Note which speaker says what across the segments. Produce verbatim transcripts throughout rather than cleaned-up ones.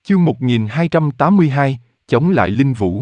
Speaker 1: Chương một nghìn hai trăm tám mươi hai, chống lại linh vũ.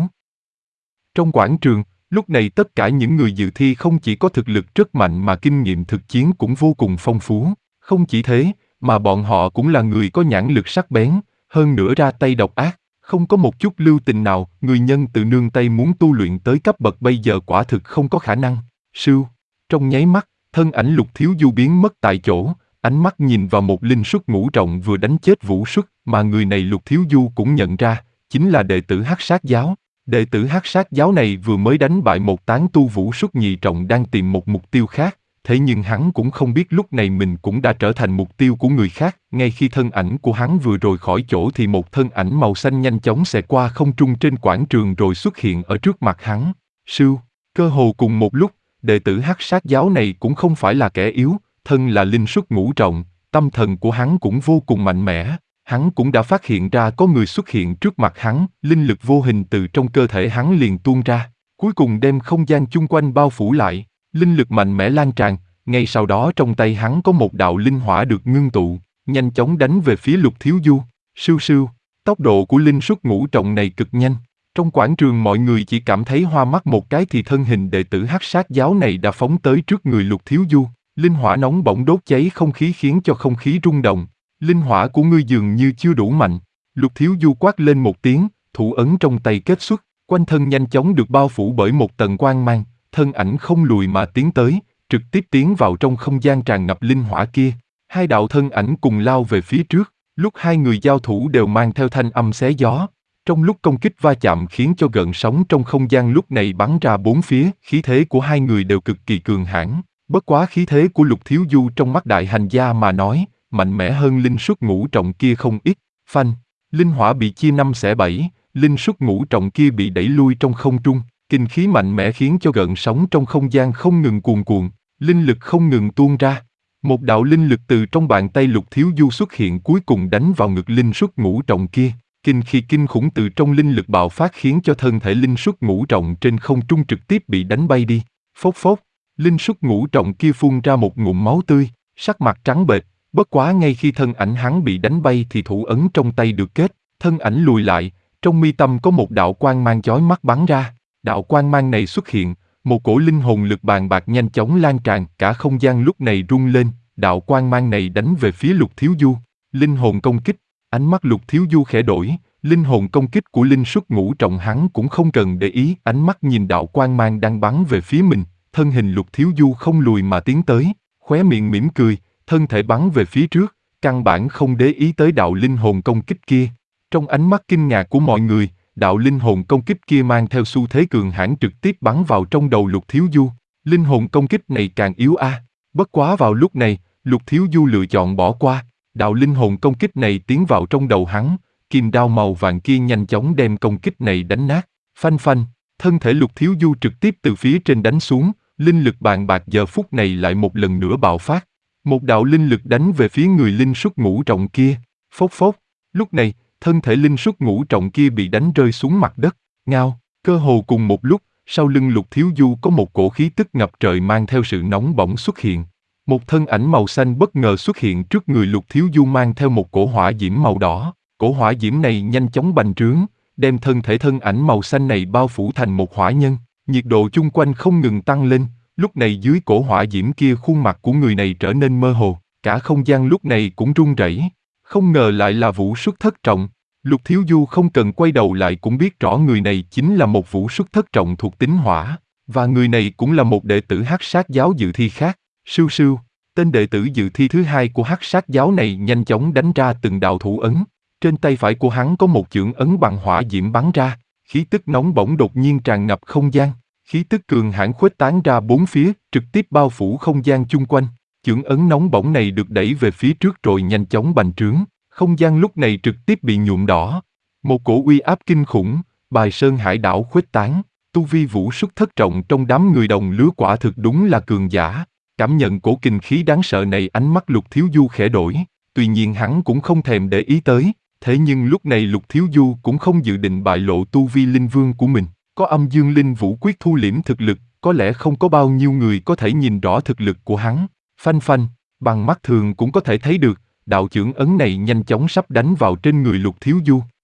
Speaker 1: Trong quảng trường, lúc này tất cả những người dự thi không chỉ có thực lực rất mạnh mà kinh nghiệm thực chiến cũng vô cùng phong phú. Không chỉ thế, mà bọn họ cũng là người có nhãn lực sắc bén, hơn nữa ra tay độc ác, không có một chút lưu tình nào. Người nhân từ nương tay muốn tu luyện tới cấp bậc bây giờ quả thực không có khả năng. Sưu, trong nháy mắt, thân ảnh Lục Thiếu Du biến mất tại chỗ, ánh mắt nhìn vào một linh xuất ngũ trọng vừa đánh chết Vũ Xuất, mà người này Lục Thiếu Du cũng nhận ra, chính là đệ tử Hắc Sát Giáo. Đệ tử Hắc Sát Giáo này vừa mới đánh bại một tán tu Vũ Xuất nhị trọng đang tìm một mục tiêu khác, thế nhưng hắn cũng không biết lúc này mình cũng đã trở thành mục tiêu của người khác. Ngay khi thân ảnh của hắn vừa rời khỏi chỗ thì một thân ảnh màu xanh nhanh chóng xẹt qua không trung trên quảng trường rồi xuất hiện ở trước mặt hắn. Sưu, cơ hồ cùng một lúc, đệ tử Hắc Sát Giáo này cũng không phải là kẻ yếu, thân là linh xuất ngũ trọng, tâm thần của hắn cũng vô cùng mạnh mẽ. Hắn cũng đã phát hiện ra có người xuất hiện trước mặt hắn, linh lực vô hình từ trong cơ thể hắn liền tuôn ra, cuối cùng đem không gian chung quanh bao phủ lại, linh lực mạnh mẽ lan tràn. Ngay sau đó trong tay hắn có một đạo linh hỏa được ngưng tụ, nhanh chóng đánh về phía Lục Thiếu Du. Sưu sưu, tốc độ của linh xuất ngũ trọng này cực nhanh. Trong quảng trường mọi người chỉ cảm thấy hoa mắt một cái thì thân hình đệ tử Hắc Sát Giáo này đã phóng tới trước người Lục Thiếu Du. Linh hỏa nóng bỏng đốt cháy không khí khiến cho không khí rung động. Linh hỏa của ngươi dường như chưa đủ mạnh. Lục Thiếu Du quát lên một tiếng, thủ ấn trong tay kết xuất, quanh thân nhanh chóng được bao phủ bởi một tầng quang mang, thân ảnh không lùi mà tiến tới, trực tiếp tiến vào trong không gian tràn ngập linh hỏa kia. Hai đạo thân ảnh cùng lao về phía trước, lúc hai người giao thủ đều mang theo thanh âm xé gió. Trong lúc công kích va chạm khiến cho gợn sóng trong không gian lúc này bắn ra bốn phía, khí thế của hai người đều cực kỳ cường hãn. Bất quá khí thế của Lục Thiếu Du trong mắt đại hành gia mà nói, mạnh mẽ hơn linh xuất ngũ trọng kia không ít. Phanh, linh hỏa bị chia năm xẻ bảy, linh xuất ngũ trọng kia bị đẩy lui trong không trung, kinh khí mạnh mẽ khiến cho gợn sóng trong không gian không ngừng cuồn cuộn, linh lực không ngừng tuôn ra. Một đạo linh lực từ trong bàn tay Lục Thiếu Du xuất hiện cuối cùng đánh vào ngực linh xuất ngũ trọng kia. Kinh khí kinh khủng từ trong linh lực bạo phát khiến cho thân thể linh xuất ngũ trọng trên không trung trực tiếp bị đánh bay đi. Phốc phốc, linh xuất ngũ trọng kia phun ra một ngụm máu tươi, sắc mặt trắng bệch. Bất quá ngay khi thân ảnh hắn bị đánh bay thì thủ ấn trong tay được kết, thân ảnh lùi lại, trong mi tâm có một đạo quang mang chói mắt bắn ra. Đạo quang mang này xuất hiện, một cổ linh hồn lực bàn bạc nhanh chóng lan tràn, cả không gian lúc này rung lên. Đạo quang mang này đánh về phía Lục Thiếu Du. Linh hồn công kích. Ánh mắt Lục Thiếu Du khẽ đổi, linh hồn công kích của linh xuất ngũ trọng hắn cũng không cần để ý, ánh mắt nhìn đạo quang mang đang bắn về phía mình, thân hình Lục Thiếu Du không lùi mà tiến tới, khóe miệng mỉm cười, thân thể bắn về phía trước, căn bản không để ý tới đạo linh hồn công kích kia. Trong ánh mắt kinh ngạc của mọi người, đạo linh hồn công kích kia mang theo xu thế cường hãn trực tiếp bắn vào trong đầu Lục Thiếu Du. Linh hồn công kích này càng yếu a. Bất quá vào lúc này, Lục Thiếu Du lựa chọn bỏ qua. Đạo linh hồn công kích này tiến vào trong đầu hắn, kim đao màu vàng kia nhanh chóng đem công kích này đánh nát. Phanh phanh, thân thể Lục Thiếu Du trực tiếp từ phía trên đánh xuống, linh lực bàn bạc giờ phút này lại một lần nữa bạo phát. Một đạo linh lực đánh về phía người linh xuất ngũ trọng kia. Phốc phốc, lúc này, thân thể linh xuất ngũ trọng kia bị đánh rơi xuống mặt đất. Ngao, cơ hồ cùng một lúc, sau lưng Lục Thiếu Du có một cổ khí tức ngập trời mang theo sự nóng bỏng xuất hiện. Một thân ảnh màu xanh bất ngờ xuất hiện trước người Lục Thiếu Du mang theo một cổ hỏa diễm màu đỏ. Cổ hỏa diễm này nhanh chóng bành trướng, đem thân thể thân ảnh màu xanh này bao phủ thành một hỏa nhân. Nhiệt độ chung quanh không ngừng tăng lên, lúc này dưới cổ hỏa diễm kia khuôn mặt của người này trở nên mơ hồ, cả không gian lúc này cũng rung rẩy. Không ngờ lại là Vũ Xuất thất trọng. Lục Thiếu Du không cần quay đầu lại cũng biết rõ người này chính là một Vũ Xuất thất trọng thuộc tính hỏa, và người này cũng là một đệ tử Hắc Sát Giáo dự thi khác. Sưu sưu, tên đệ tử dự thi thứ hai của Hắc Sát Giáo này nhanh chóng đánh ra từng đạo thủ ấn. Trên tay phải của hắn có một chưởng ấn bằng hỏa diễm bắn ra, khí tức nóng bỏng đột nhiên tràn ngập không gian, khí tức cường hãn khuếch tán ra bốn phía, trực tiếp bao phủ không gian chung quanh. Chưởng ấn nóng bỏng này được đẩy về phía trước rồi nhanh chóng bành trướng, không gian lúc này trực tiếp bị nhuộm đỏ. Một cổ uy áp kinh khủng, bài sơn hải đảo khuếch tán, tu vi Vũ Xuất thất trọng trong đám người đồng lứa quả thực đúng là cường giả. Cảm nhận cổ kinh khí đáng sợ này, ánh mắt Lục Thiếu Du khẽ đổi, tuy nhiên hắn cũng không thèm để ý tới, thế nhưng lúc này Lục Thiếu Du cũng không dự định bại lộ tu vi linh vương của mình. Có âm dương linh vũ quyết thu liễm thực lực, có lẽ không có bao nhiêu người có thể nhìn rõ thực lực của hắn. Phanh phanh, bằng mắt thường cũng có thể thấy được, đạo chưởng ấn này nhanh chóng sắp đánh vào trên người Lục Thiếu Du.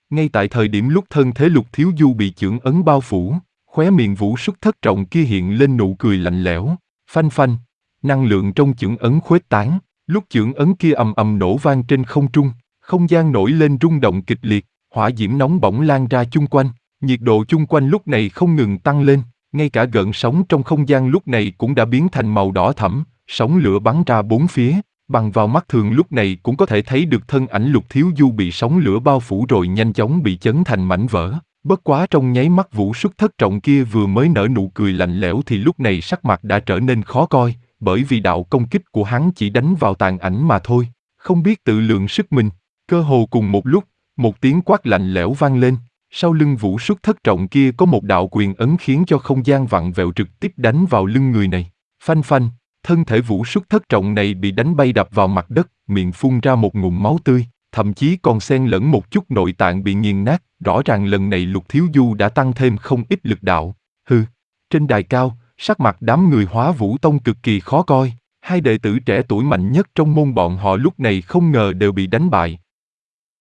Speaker 1: Ngay tại thời điểm lúc thân thế Lục Thiếu Du bị chưởng ấn bao phủ, khóe miệng Vũ Xuất Thất Trọng kia hiện lên nụ cười lạnh lẽo, phanh phanh, năng lượng trong chưởng ấn khuếch tán, lúc chưởng ấn kia ầm ầm nổ vang trên không trung, không gian nổi lên rung động kịch liệt, hỏa diễm nóng bỏng lan ra chung quanh, nhiệt độ chung quanh lúc này không ngừng tăng lên, ngay cả gợn sóng trong không gian lúc này cũng đã biến thành màu đỏ thẫm, sóng lửa bắn ra bốn phía, bằng vào mắt thường lúc này cũng có thể thấy được thân ảnh Lục Thiếu Du bị sóng lửa bao phủ rồi nhanh chóng bị chấn thành mảnh vỡ. Bất quá trong nháy mắt Vũ Xuất Thất Trọng kia vừa mới nở nụ cười lạnh lẽo thì lúc này sắc mặt đã trở nên khó coi, bởi vì đạo công kích của hắn chỉ đánh vào tàn ảnh mà thôi, không biết tự lượng sức mình. Cơ hồ cùng một lúc, một tiếng quát lạnh lẽo vang lên, sau lưng Vũ Xuất Thất Trọng kia có một đạo quyền ấn khiến cho không gian vặn vẹo trực tiếp đánh vào lưng người này. Phanh phanh, thân thể Vũ Xuất Thất Trọng này bị đánh bay đập vào mặt đất, miệng phun ra một ngụm máu tươi, thậm chí còn xen lẫn một chút nội tạng bị nghiền nát, rõ ràng lần này Lục Thiếu Du đã tăng thêm không ít lực đạo. Hừ, trên đài cao, sắc mặt đám người Hóa Vũ Tông cực kỳ khó coi, hai đệ tử trẻ tuổi mạnh nhất trong môn bọn họ lúc này không ngờ đều bị đánh bại,